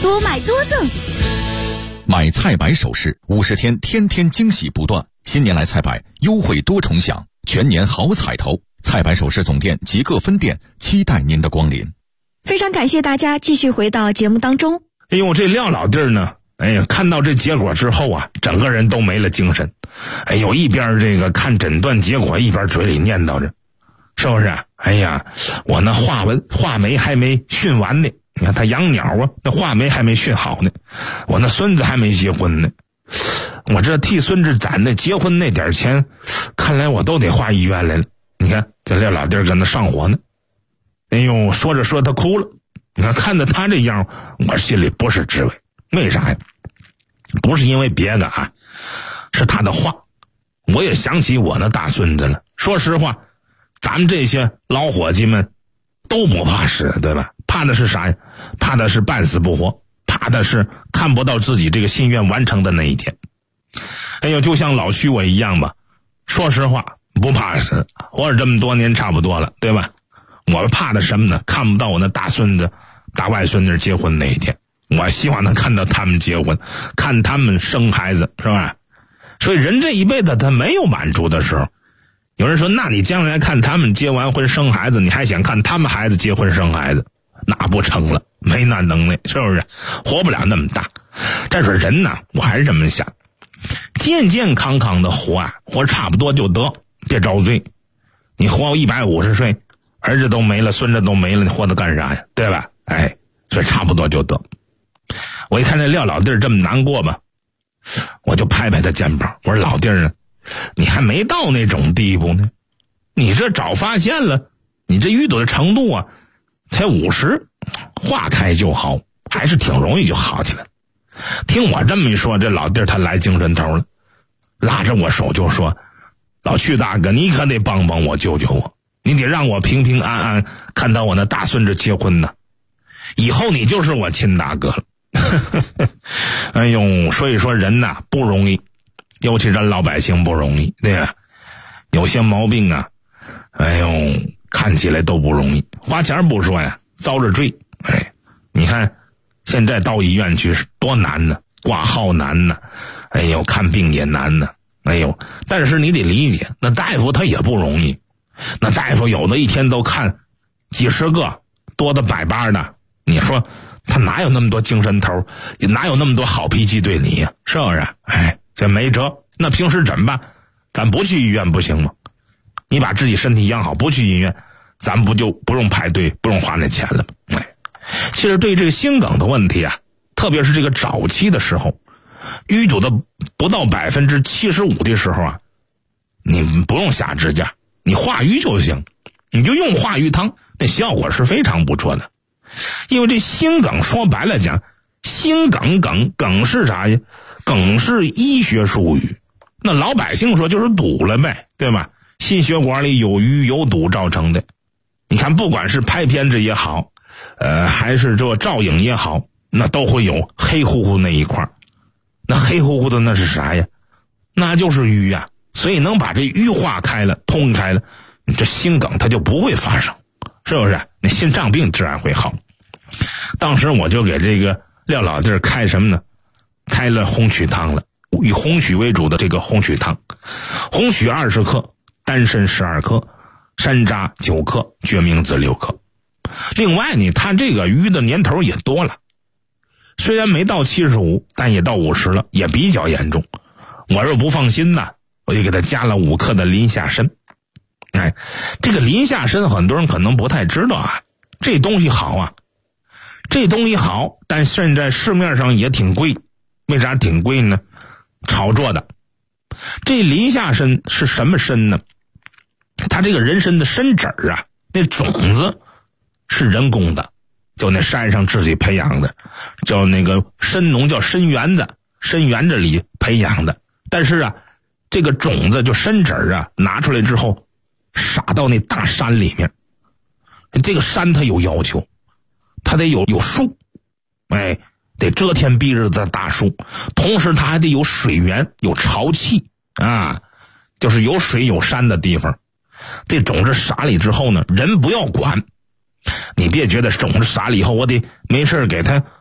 多买多赠。 买菜百首饰50天，天天惊喜不断。新年来菜百，优惠多重享，全年好彩头。菜百首饰总店及各分店期待您的光临。 非常感谢大家继续回到节目当中。 哎呦，这廖老弟儿呢，哎呀，看到这结果之后啊，整个人都没了精神。哎呦，一边这个看诊断结果，一边嘴里念叨着，是不是？哎呀，我那画眉还没训完呢。你看他养鸟啊，那画眉还没训好呢。我那孙子还没结婚呢。我这替孙子攒的结婚那点钱，看来我都得花医院来了。你看这廖老弟儿跟那上火呢。哎呦，说着说他哭了。你看着他这样，我心里不是滋味。为啥呀？不是因为别的啊，是他的话。我也想起我那大孙子了。说实话，咱们这些老伙计们都不怕死，对吧？怕的是啥呀？怕的是半死不活，怕的是看不到自己这个心愿完成的那一天。哎呦，就像老徐我一样吧。说实话，不怕死，活着这么多年差不多了，对吧？我怕的什么呢？看不到我那大孙子、大外孙子结婚那一天。我希望能看到他们结婚，看他们生孩子，是吧？所以人这一辈子他没有满足的时候。有人说，那你将来看他们结完婚生孩子，你还想看他们孩子结婚生孩子？那不成了，没那能耐，是不是？活不了那么大。但是人呢，我还是这么想，健健康康的活啊，活差不多就得，别遭罪。你活150岁，儿子都没了，孙子都没了，你活着干啥呀？对吧？哎，所以差不多就得。我一看这廖老弟儿这么难过吧，我就拍拍他肩膀，我说老弟儿啊，你还没到那种地步呢，你这早发现了，你这淤堵的程度啊，才50，化开就好，还是挺容易就好起来。听我这么一说，这老弟儿他来精神头了，拉着我手就说：“老曲大哥，你可得帮帮我，救救我，你得让我平平安安看到我那大孙子结婚呢，以后你就是我亲大哥了。”哎呦，所以说人呐不容易，尤其咱老百姓不容易，对吧？有些毛病啊，哎呦，看起来都不容易，花钱不说呀，遭着罪。哎，你看现在到医院去多难呢，挂号难呢，哎呦，看病也难呢，哎呦，但是你得理解，那大夫他也不容易，那大夫有的一天都看几十个，多的百八的，你说他哪有那么多精神头，哪有那么多好脾气对你呀？是不是？哎，这没辙。那平时怎么办？咱不去医院不行吗？你把自己身体养好，不去医院，咱不就不用排队，不用花那钱了吗？哎，其实对这个心梗的问题啊，特别是这个早期的时候，淤堵的不到75%的时候啊，你不用下支架，你化瘀就行，你就用化瘀汤，那效果是非常不错的。因为这心梗说白了讲，心梗是啥呀？梗是医学术语，那老百姓说就是堵了呗，对吧？心血管里有瘀有堵造成的。你看不管是拍片子也好，还是这照影也好，那都会有黑乎乎那一块。那黑乎乎的那是啥呀？那就是瘀呀。所以能把这瘀化开了，通开了，你这心梗它就不会发生，是不是？那心脏病自然会好。当时我就给这个廖老弟儿开什么呢？开了红曲汤了，以红曲为主的这个红曲汤，红曲20克，丹参12克，山楂9克，决明子6克。另外呢，他这个瘀的年头也多了，虽然没到75，但也到50了，也比较严重。我若不放心呢，我就给他加了5克的林下参。哎，这个林下参很多人可能不太知道啊，这东西好啊，这东西好，但现在市面上也挺贵。为啥挺贵呢？炒作的。这林下参是什么参呢？它这个人参的参籽儿啊，那种子是人工的，就那山上自己培养的，叫那个参农叫参园子，参园子里培养的。但是啊，这个种子就参籽儿啊，拿出来之后撒到那大山里面。这个山它有要求，它得有树，哎，得遮天蔽日的大树，同时它还得有水源，有潮气啊，就是有水有山的地方。这种子撒里之后呢，人不要管，你别觉得种子撒了以后我得没事给它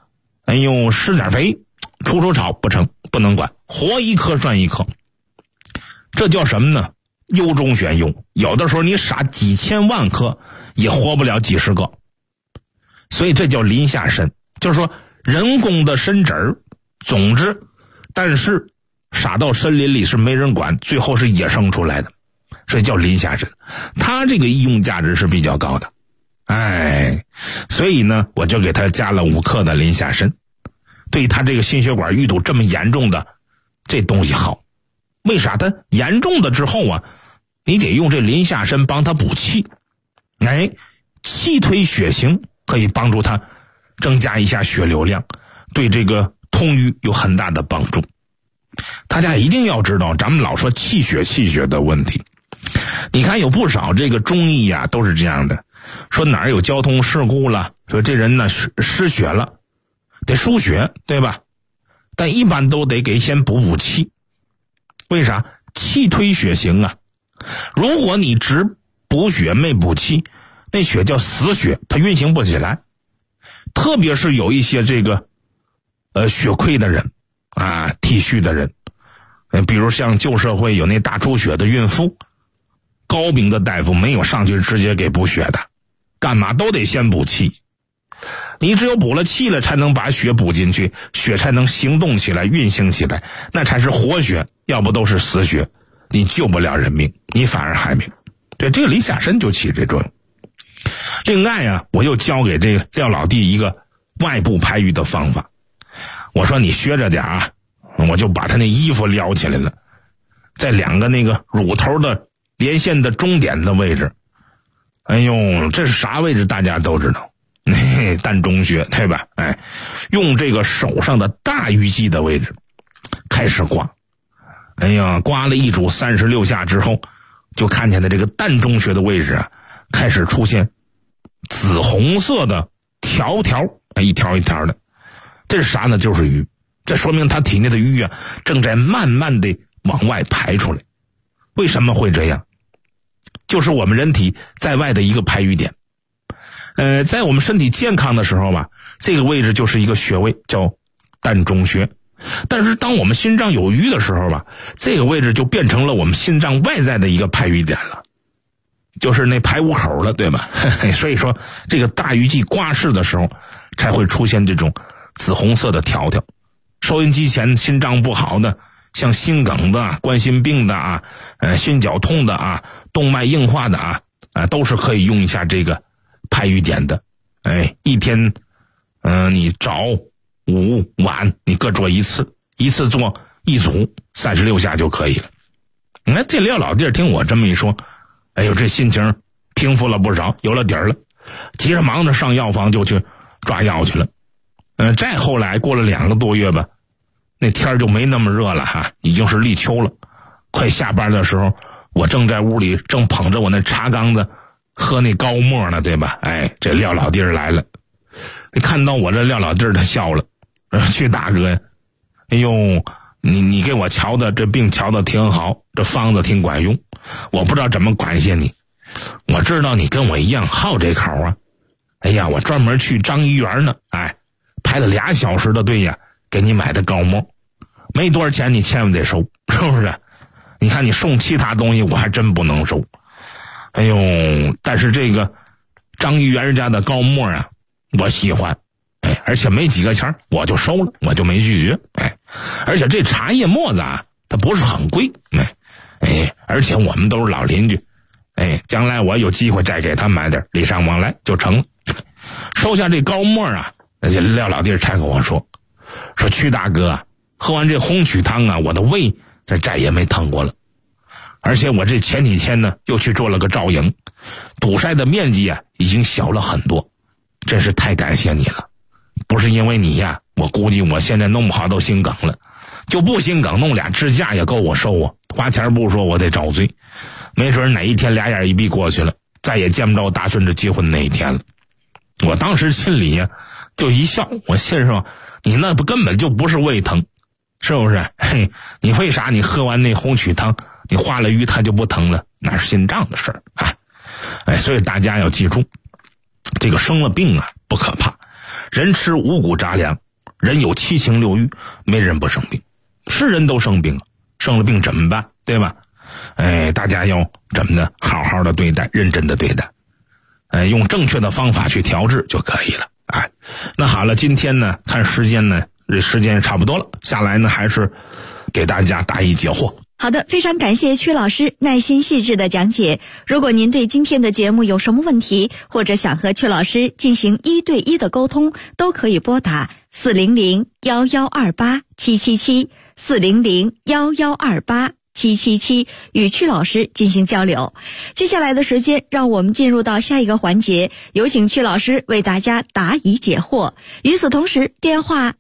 哎呦，施点肥，除草不成，不能管，活一颗算一颗。这叫什么呢？优中选优，有的时候你撒几千万颗也活不了几十个，所以这叫林下参，就是说人工的参籽儿、种子，但是撒到森林里是没人管，最后是野生出来的，所以叫林下参。它这个医用价值是比较高的，所以呢，我就给它加了5克的林下参，对他这个心血管淤堵这么严重的这东西好。为啥？它严重的之后啊，你得用这林下参帮他补气，气推血行，可以帮助他增加一下血流量，对这个通瘀有很大的帮助。大家一定要知道，咱们老说气血的问题，你看有不少这个中医呀都是这样的，说哪儿有交通事故了，说这人呢失血了，得输血，对吧？但一般都得给先补气。为啥？气推血行啊，如果你只补血没补气，那血叫死血，它运行不起来。特别是有一些这个血亏的人啊，体虚的人，比如像旧社会有那大出血的孕妇，高明的大夫没有上去直接给补血的，干嘛都得先补气。你只有补了气了，才能把血补进去，血才能行动起来，运行起来，那才是活血，要不都是死血，你救不了人命，你反而害命。对，这个林下参就起这作用。另外啊，我又教给这个廖老弟一个外部排瘀的方法。我说你学着点啊，我就把他那衣服撩起来了，在2个那个乳头的连线的中点的位置，这是啥位置大家都知道，膻中穴，对吧？用这个手上的大鱼际的位置开始刮，刮了一组36下之后，就看见的这个膻中穴的位置啊，开始出现紫红色的条条，一条一条的，这是啥呢？就是瘀，这说明他体内的瘀啊，正在慢慢的往外排出来。为什么会这样？就是我们人体在外的一个排瘀点。在我们身体健康的时候吧，这个位置就是一个穴位，叫膻中穴。但是当我们心脏有瘀的时候吧，这个位置就变成了我们心脏外在的一个排瘀点了，就是那排污口了，对吧？所以说这个大鱼际刮拭的时候才会出现这种紫红色的条条。收音机前心脏不好的，像心梗的、冠心病的啊，心绞痛的啊，动脉硬化的啊，都是可以用一下这个排瘀点的。一天你早午晚你各做一次，一次做一组36下就可以了。你看这廖老弟听我这么一说，这心情平复了不少，有了底儿了，急着忙着上药房就去抓药去了。再后来过了2个多月吧，那天就没那么热了哈，已经是立秋了。快下班的时候，我正在屋里正捧着我那茶缸子喝那高沫呢，对吧？这廖老弟来了，看到我这廖老弟他笑了，去大哥呀，你给我瞧的这病瞧的挺好，这方子挺管用，我不知道怎么感谢你。我知道你跟我一样好这口啊，我专门去张医院呢，排了2小时的队呀，给你买的高沫，没多少钱，你千万得收，是不是？你看你送其他东西我还真不能收，但是这个张医院人家的高沫啊，我喜欢，而且没几个钱我就收了，我就没拒绝，而且这茶叶沫子啊，它不是很贵，而且我们都是老邻居，将来我有机会再给他买点，礼尚往来就成了。收下这高沫啊，这廖老弟才跟我说曲大哥，喝完这红曲汤啊，我的胃这再也没疼过了，而且我这前几天呢又去做了个造影，堵塞的面积啊已经小了很多，真是太感谢你了。不是因为你呀，我估计我现在弄不好都心梗了，就不心梗弄俩支架也够我收啊，花钱不说我得遭罪，没准哪一天俩眼一闭过去了，再也见不着大孙子结婚那一天了。我当时心里呀就一笑，我心说你那根本就不是胃疼，是不是？你为啥你喝完那红曲汤你化了瘀它就不疼了？那是心脏的事儿啊！所以大家要记住，这个生了病啊不可怕，人吃五谷杂粮， 人有七情六欲，没人不生病，是人都生病了，生了病怎么办？对吧？大家要怎么呢？好好的对待，认真的对待，用正确的方法去调治就可以了。那好了，今天呢，看时间呢，这时间也差不多了，下来呢还是给大家答疑解惑。 好的，非常感谢曲老师耐心细致的讲解。如果您对今天的节目有什么问题，或者想和曲老师进行1对1的沟通，都可以拨打400-1128-777，400-1128-777，与曲老师进行交流。接下来的时间，让我们进入到下一个环节，有请曲老师为大家答疑解惑。与此同时，电话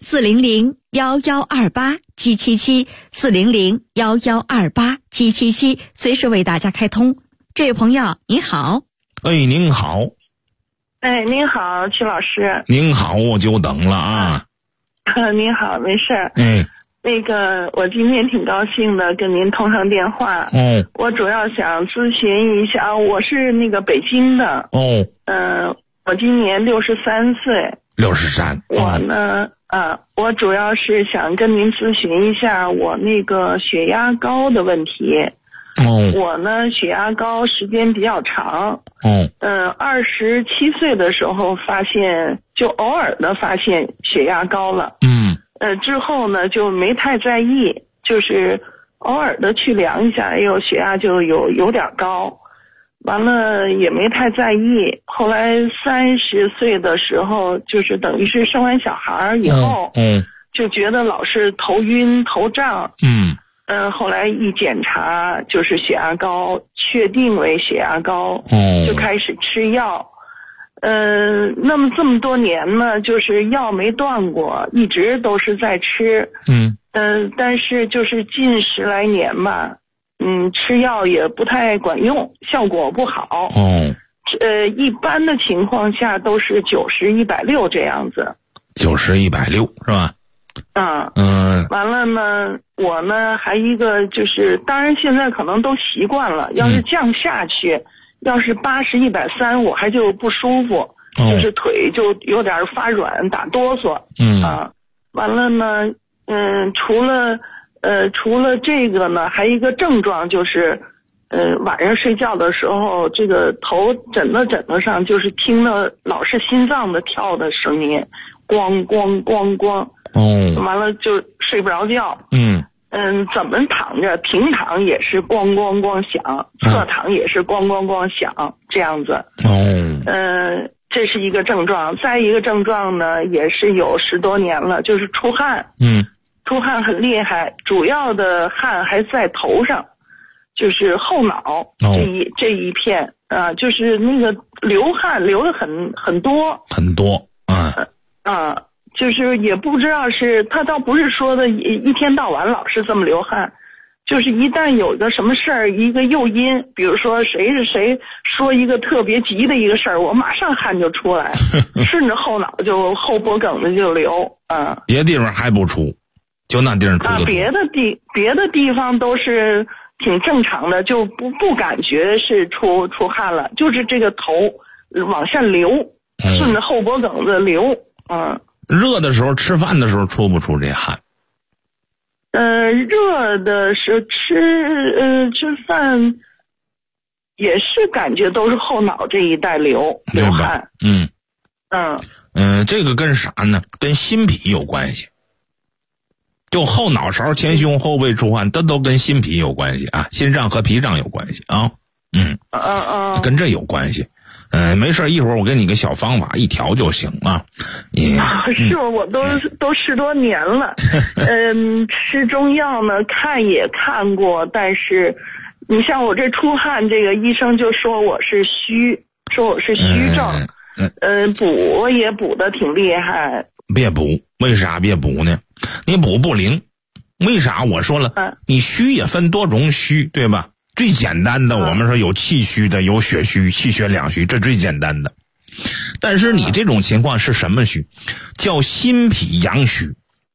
400-1128-777，400-1128-777，随时为大家开通。这位朋友您好。 您好。 您好，曲老师。 您好，我久等了啊。 您好，没事。那个，我今天挺高兴的跟您通上电话。我主要想咨询一下，我是那个北京的。我今年63岁。63。我呢，我主要是想跟您咨询一下我那个血压高的问题。我呢血压高时间比较长。27岁的时候发现，就偶尔的发现血压高了。之后呢就没太在意，就是偶尔的去量一下，血压就有点高，完了也没太在意。后来30岁的时候，就是等于是生完小孩以后，就觉得老是头晕头胀。后来一检查就是血压高，确定为血压高，就开始吃药。那么这么多年呢，就是药没断过，一直都是在吃。但是就是近10来年吧，吃药也不太管用，效果不好。一般的情况下都是90、160这样子。90、160是吧？完了呢，我呢还一个就是，当然现在可能都习惯了，要是降下去，要是80、130，我还就不舒服，就是腿就有点发软，打哆嗦。完了呢，除了这个呢，还一个症状就是，晚上睡觉的时候，这个头枕头上就是听到老是心脏的跳的声音，咣咣咣咣。完了就睡不着觉。怎么躺着，平躺也是咣咣咣响，侧躺也是咣咣咣响，这样子。这是一个症状。再一个症状呢，也是有10多年了，就是出汗。出汗很厉害，主要的汗还在头上，就是后脑这一片就是那个流汗流的很多。就是也不知道是他倒不是说的一天到晚老是这么流汗，就是一旦有个什么事儿，一个诱因，比如说谁是谁说一个特别急的一个事儿，我马上汗就出来，顺着后脑就后脖梗子就流。别地方还不出，就那地方出的。别的地方都是挺正常的，就不感觉是出汗了，就是这个头往下流，顺着后脖梗子流。热的时候吃饭的时候出不出这汗？热的时候吃饭也是感觉都是后脑这一带流汗。这个跟啥呢？跟心脾有关系。就后脑勺、前胸、后背出汗，都跟心脾有关系啊，心脏和脾脏有关系啊。跟这有关系。没事，一会儿我给你个小方法，一调就行啊。是我都10多年了。吃中药呢，看也看过，但是你像我这出汗，这个医生就说我是虚症。补也补的挺厉害。别补，为啥别补呢？你补不灵。为啥？我说了，你虚也分多种虚，对吧？最简单的，我们说有气虚的，有血虚，气血两虚，这最简单的。但是你这种情况是什么虚？叫心脾阳虚。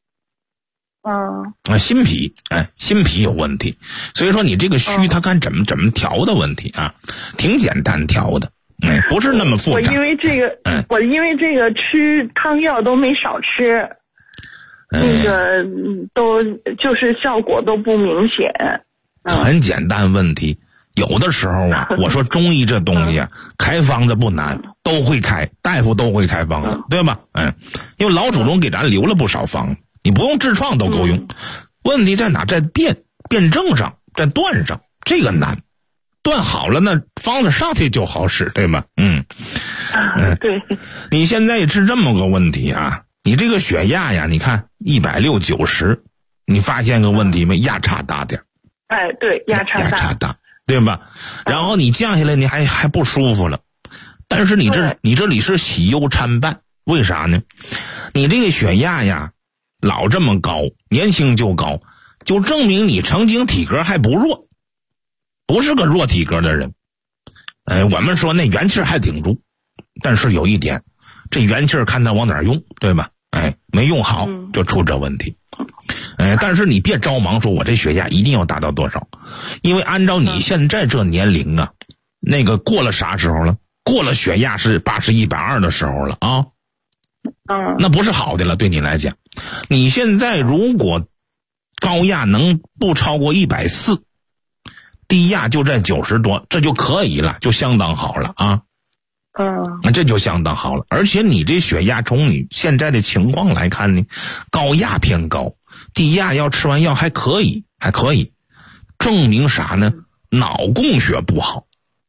心脾有问题。所以说你这个虚，它看怎么调的问题啊，挺简单调的，不是那么复杂。我因为这个吃汤药都没少吃。 那个都就是效果都不明显。 很简单问题，有的时候啊，我说中医这东西啊，开方子不难，都会开，大夫都会开方子，对吧？因为老祖宗给咱留了不少方子，你不用痔疮都够用。问题在哪？在辩证上，在断上，这个难。断好了，那方子上去就好使，对吧？ 对。 你现在是这么个问题啊，你这个血压呀，你看160/90，你发现个问题没？压差大点。 对，压差大， 对吧？然后你降下来，你还不舒服了。但是你这里是喜忧参半，为啥呢？你这个血压呀，老这么高，年轻就高，就证明你曾经体格还不弱。不是个弱体格的人，我们说那元气还顶住，但是有一点，这元气看他往哪儿用，对吧？没用好就出这问题。但是你别着忙说我这血压一定要达到多少，因为按照你现在这年龄啊，那个过了啥时候了？过了血压是81、120的时候了啊。那不是好的了，对你来讲。你现在如果高压能不超过140，低压就在90多，这就可以了，就相当好了啊。这就相当好了。而且你这血压从你现在的情况来看呢，高压偏高，低压要吃完药还可以，证明啥呢？脑供血不好。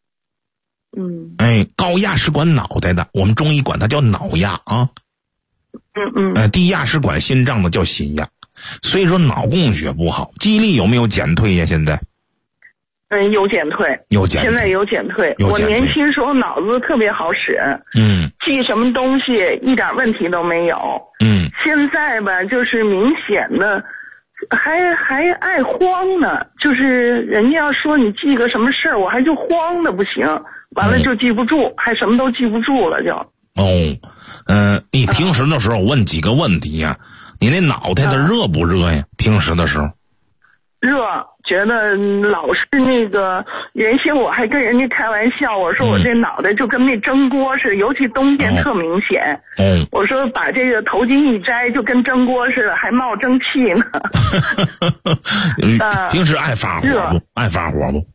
高压是管脑袋的，我们中医管它叫脑压啊。低压是管心脏的，叫心压。所以说脑供血不好。记忆力有没有减退呀？现在？ 有减退，现在有减退。我年轻时候脑子特别好使，记什么东西一点问题都没有。现在吧，就是明显的，还爱慌呢。就是人家要说你记个什么事儿，我还就慌的不行，完了就记不住，还什么都记不住了就。 你平时的时候问几个问题呀？你那脑袋的热不热呀？平时的时候。 热，觉得老是那个，原先我还跟人家开玩笑，我说我这脑袋就跟那蒸锅似的，尤其冬天特明显。我说把这个头巾一摘，就跟蒸锅似的，还冒蒸汽呢。 平时爱发火不？爱发火不？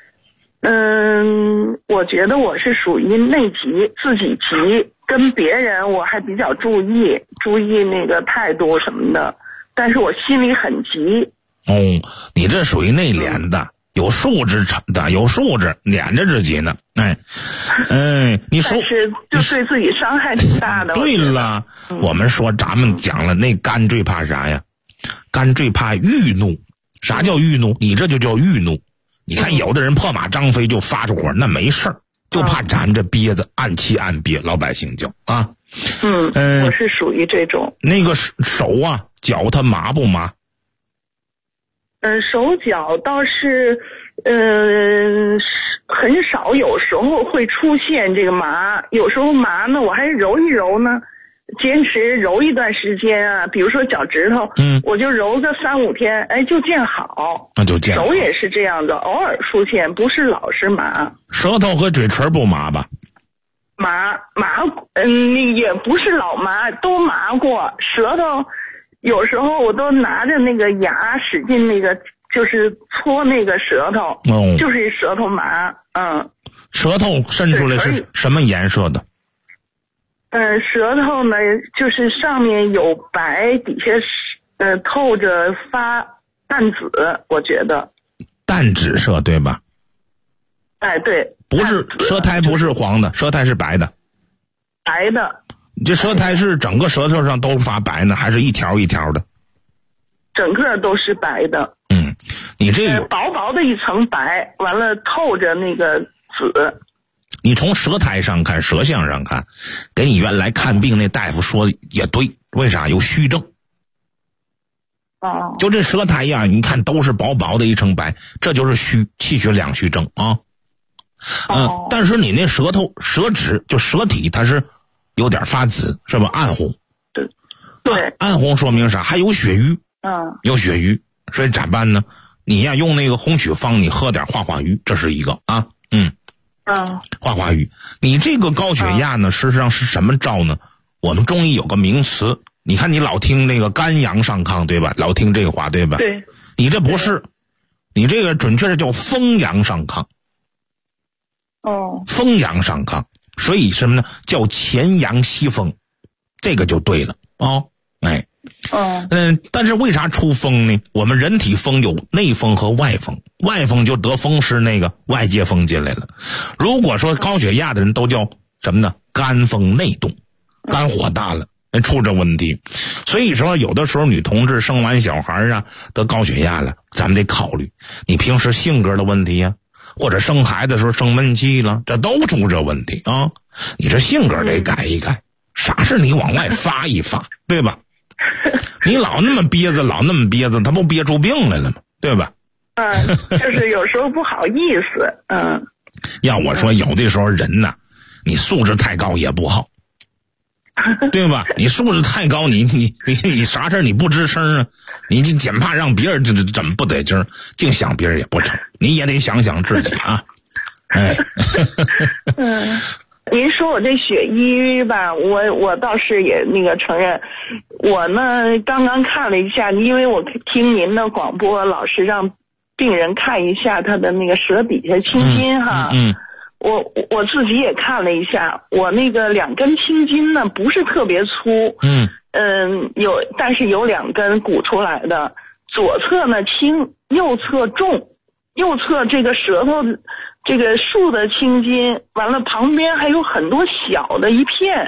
我觉得我是属于内急，自己急，跟别人我还比较注意那个态度什么的，但是我心里很急。 你这属于内敛的，有素质的，有素质，撵着自己呢。你说， 但是就对自己伤害挺大的。 对了，我们说咱们讲了，那肝最怕啥呀？肝最怕郁怒。啥叫郁怒？你这就叫郁怒。你看有的人破马张飞就发出火，那没事儿，就怕咱这憋着暗气暗憋，老百姓叫啊。 我是属于这种。 那个手啊脚它麻不麻？ 手脚倒是，很少，有时候会出现这个麻，有时候麻呢，我还揉一揉呢，坚持揉一段时间啊，比如说脚趾头，我就揉个3、5天，就见好。那就见好。手也是这样的，偶尔出现，不是老是麻。 舌头和嘴唇不麻吧？ 麻，也不是老麻，都麻过，舌头。有时候我都拿着那个牙使劲那个，就是搓那个舌头，就是舌头麻。 舌头渗出来是什么颜色的？ 舌头呢，就是上面有白，底下是透着发淡紫，我觉得。 淡紫色对吧？ 对。 不是舌苔不是黄的，舌苔是白的。 白的。 你这舌苔是整个舌头上都发白呢，还是一条一条的？ 整个都是白的。 你这有薄薄的一层白，完了透着那个紫。 你从舌苔上看，舌象上看，给你原来看病那大夫说也对，为啥？有虚症。就这舌苔呀，你看都是薄薄的一层白，这就是虚，气血两虚症啊。但是你那舌头、舌质就舌体，它是有点发紫，是吧？暗红。 对。 暗红说明啥？还有血瘀。有血瘀，所以咋办呢？你呀用那个红曲方，你喝点化化瘀，这是一个啊。化化瘀。你这个高血压呢，事实上是什么招呢？我们中医有个名词你看你老听那个肝阳上亢，对吧？老听这个话，对吧？ 对。 你这不是，你这个准确的叫风阳上亢。风阳上亢，所以什么呢？叫前阳西风，这个就对了但是为啥出风呢？我们人体风有内风和外风，外风就得风湿那个外界风进来了。如果说高血压的人都叫什么呢？肝风内动，肝火大了，出这问题。所以说有的时候女同志生完小孩啊得高血压了，咱们得考虑你平时性格的问题呀，或者生孩子的时候生闷气了，这都出这问题啊。你这性格得改一改，啥事你往外发一发，对吧？你老那么憋着，他不憋出病来了吗？对吧？ 就是有时候不好意思。 要我说，有的时候人呐，你素质太高也不好，对吧？你素质太高，你啥事你不吱声啊？你简怕让别人怎么不得劲儿，净想别人也不成，你也得想想自己啊。 您说我这血瘀吧，我倒是也那个承认，我呢刚刚看了一下，因为我听您的广播，老是让病人看一下他的那个舌底下青筋哈。我自己也看了一下，我那个2根青筋呢不是特别粗，但是有2根鼓出来的，左侧呢轻，右侧重，右侧这个舌头这个竖的青筋，完了旁边还有很多小的一片。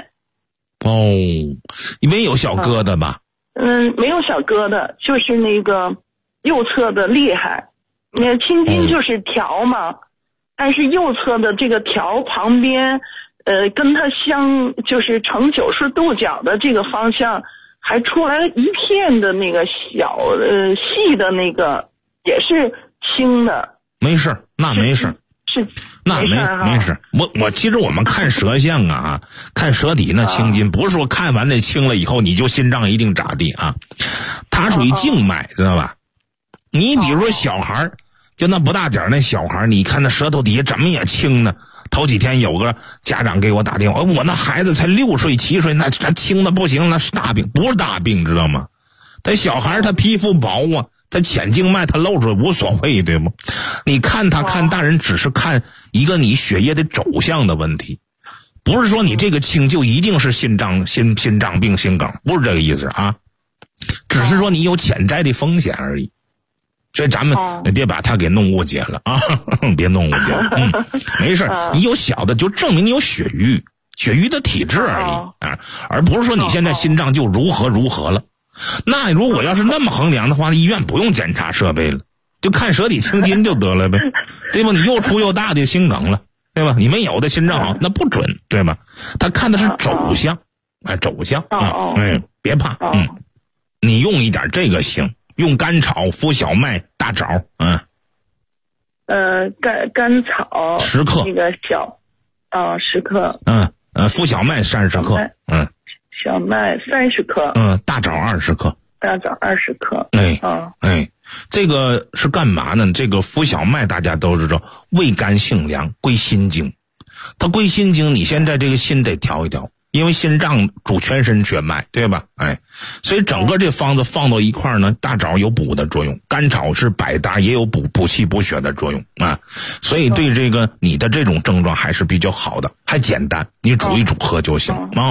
没有小疙瘩吧？ 没有小疙瘩，就是那个右侧的厉害。那青筋就是条嘛，但是右侧的这个条旁边，跟它就是呈90度角的这个方向，还出来了一片的那个小细的那个，也是青的。 没事，那没事。那没事。我其实我们看舌象啊，看舌底那青筋，不是说看完那青了以后你就心脏一定咋地啊，它属于静脉，知道吧？你比如说小孩就那不大点那小孩，你看那舌头底下怎么也青呢？头几天有个家长给我打电话，我那孩子才6岁7岁，那青的不行，那是大病，不是大病，知道吗？他小孩他皮肤薄啊，他浅静脉他露出来无所谓，对吗？你看他看大人只是看一个你血液的走向的问题，不是说你这个青就一定是心脏病心梗，不是这个意思啊，只是说你有潜在的风险而已。所以咱们别把它给弄误解了啊，别弄误解了。没事，你有小的就证明你有血瘀的体质而已啊，而不是说你现在心脏就如何了。那如果要是那么衡量的话，医院不用检查设备了，就看舌底青筋就得了呗，对吧？你又粗又大的心梗了，对吧？你们有的心脏好，那不准，对吧？他看的是走向，走向啊，别怕，你用一点这个行。用甘草、附小麦、大枣， 甘草 10克， 那个10克， 附小麦30克， 小麦30克， 大枣20克， 大枣20克， 这个是干嘛呢？这个附小麦大家都知道，味甘性凉，归心经，它归心经，你现在这个心得调一调。因为心脏主全身血脉，对吧？所以整个这方子放到一块呢，大枣有补的作用，甘草是百搭，也有补气补血的作用啊。所以对这个你的这种症状还是比较好的，还简单，你煮一煮喝就行啊。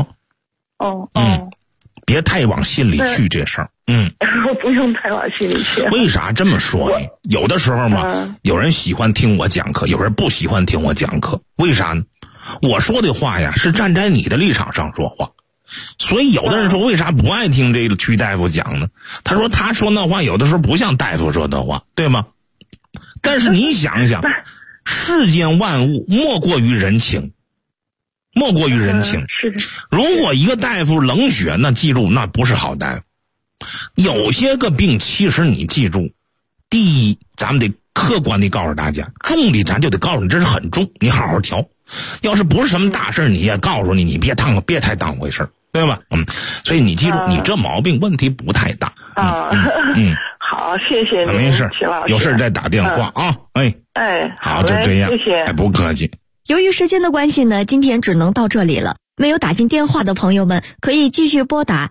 别太往心里去这事儿。 我不用太往心里去。 为啥这么说呢？有的时候嘛，有人喜欢听我讲课，有人不喜欢听我讲课，为啥呢？我说的话呀，是站在你的立场上说话，所以有的人说为啥不爱听这个曲大夫讲呢？他说那话有的时候不像大夫说的话，对吗？但是你想想，世间万物莫过于人情，莫过于人情。 是的。 如果一个大夫冷血，那记住那不是好大夫。有些个病其实你记住，第一咱们得客观地告诉大家，重的咱就得告诉你这是很重，你好好调。要是不是什么大事你也告诉你别太当回事，对吧？所以你记住，你这毛病问题不太大。 好，谢谢您， 没事， 齐老师， 有事再打电话啊。好，就这样， 谢谢， 不客气。 由于时间的关系呢，今天只能到这里了。 没有打进电话的朋友们，可以继续拨打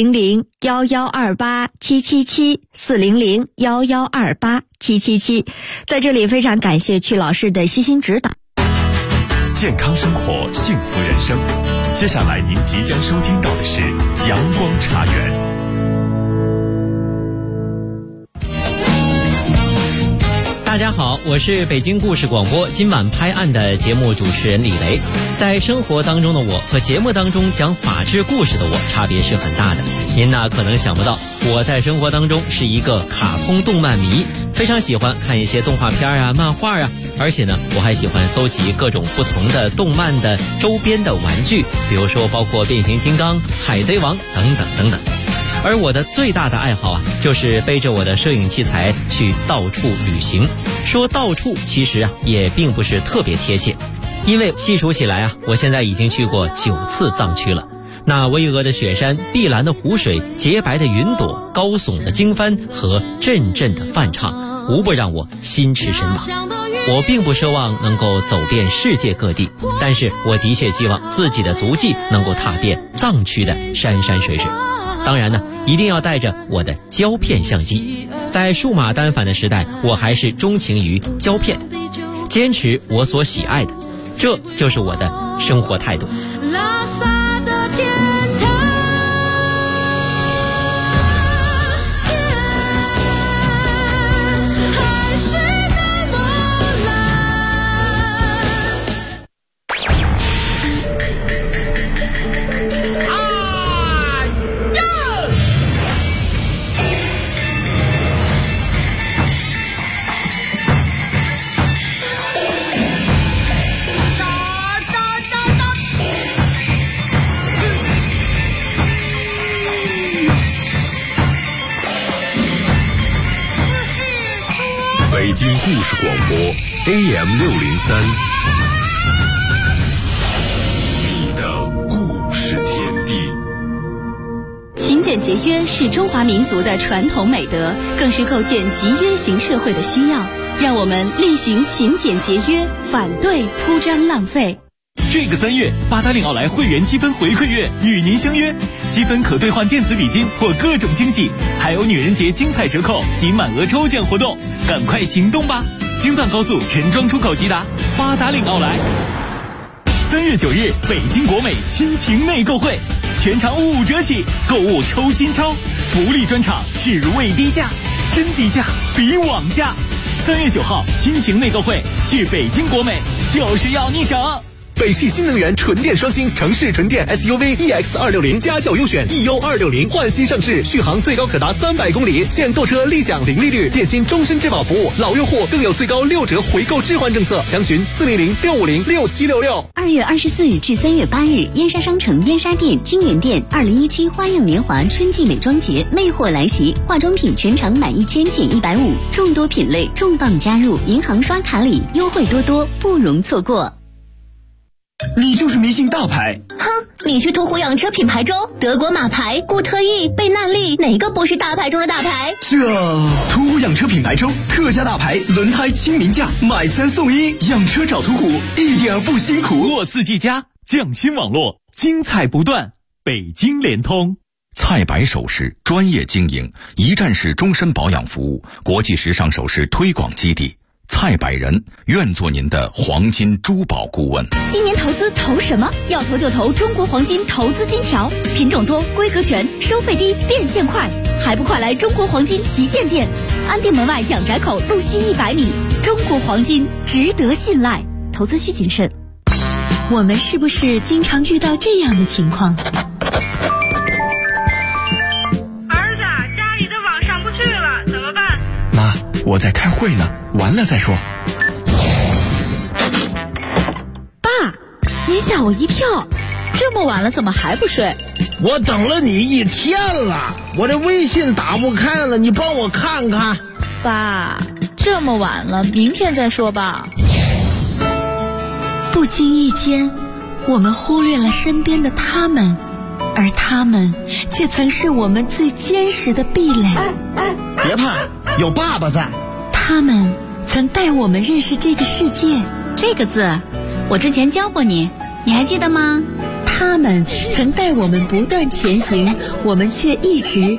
400-1128-777，400-1128-777。在这里非常感谢曲老师的悉心指导。 健康生活，幸福人生。接下来您即将收听到的是阳光茶园。 大家好，我是北京故事广播今晚拍案的节目主持人李雷。在生活当中的我和节目当中讲法治故事的我差别是很大的。您呢可能想不到，我在生活当中是一个卡通动漫迷，非常喜欢看一些动画片啊、漫画啊，而且呢我还喜欢搜集各种不同的动漫的周边的玩具，比如说包括变形金刚、海贼王等等等等。而我的最大的爱好啊，就是背着我的摄影器材去到处旅行。说到处其实啊也并不是特别贴切，因为细数起来啊，我现在已经去过9次藏区了。那巍峨的雪山、碧蓝的湖水、洁白的云朵、高耸的经幡和阵阵的梵唱，无不让我心驰神往。我并不奢望能够走遍世界各地，但是我的确希望自己的足迹能够踏遍藏区的山山水水。当然呢，一定要带着我的胶片相机。在数码单反的时代，我还是钟情于胶片，坚持我所喜爱的，这就是我的生活态度。 北京故事广播 AM603， 你的故事天地。 勤俭节约是中华民族的传统美德，更是构建集约型社会的需要。让我们厉行勤俭节约，反对铺张浪费。 这个3月，八达岭奥莱会员积分回馈月与您相约，积分可兑换电子礼金或各种惊喜，还有女人节精彩折扣及满额抽奖活动，赶快行动吧！京藏高速陈庄出口即达，八达岭奥莱。3月9日，北京国美亲情内购会，全场5折起，购物抽金钞，福利专场，只为低价，真低价比网价。3月9号，亲情内购会，去北京国美就是要你省。 北汽新能源纯电双星城市纯电 SUV EX260家轿优选 EU260换新上市，续航最高可达300公里，现购车立享零利率，电信终身质保服务，老用户更有最高6折回购置换政策，详询400-650-6766。 2月24日至3月8日，燕莎商城燕莎店、金源店2017花样年华春季美妆节魅惑来袭，化妆品全场满1000减150，众多品类重磅加入，银行刷卡礼优惠多多，不容错过。 你就是迷信大牌。 哼，你去途虎养车品牌中，德国马牌、固特异、贝纳利，哪个不是大牌中的大牌？ 途虎养车品牌中特价大牌轮胎亲民价，买3送1，养车找途虎一点不辛苦。 沃四季家匠心网络，精彩不断，北京联通。 蔡白首饰专业经营，一站式终身保养服务，国际时尚首饰推广基地。蔡百人愿做您的黄金珠宝顾问。 今年投资投什么？要投就投中国黄金投资金条，品种多，规格全，收费低，变现快，还不快来中国黄金旗舰店，安定门外蒋宅口路西100米。中国黄金值得信赖，投资需谨慎。 我们是不是经常遇到这样的情况？ 我在开会呢，完了再说。 爸，你吓我一跳，这么晚了怎么还不睡？ 我等了你1天了，我这微信打不开了，你帮我看看。 爸，这么晚了，明天再说吧。 不经意间，我们忽略了身边的他们，而他们却曾是我们最坚实的壁垒。 别怕，有爸爸在。 他们曾带我们认识这个世界。 这个字我之前教过你，你还记得吗？ 他们曾带我们不断前行，我们却一直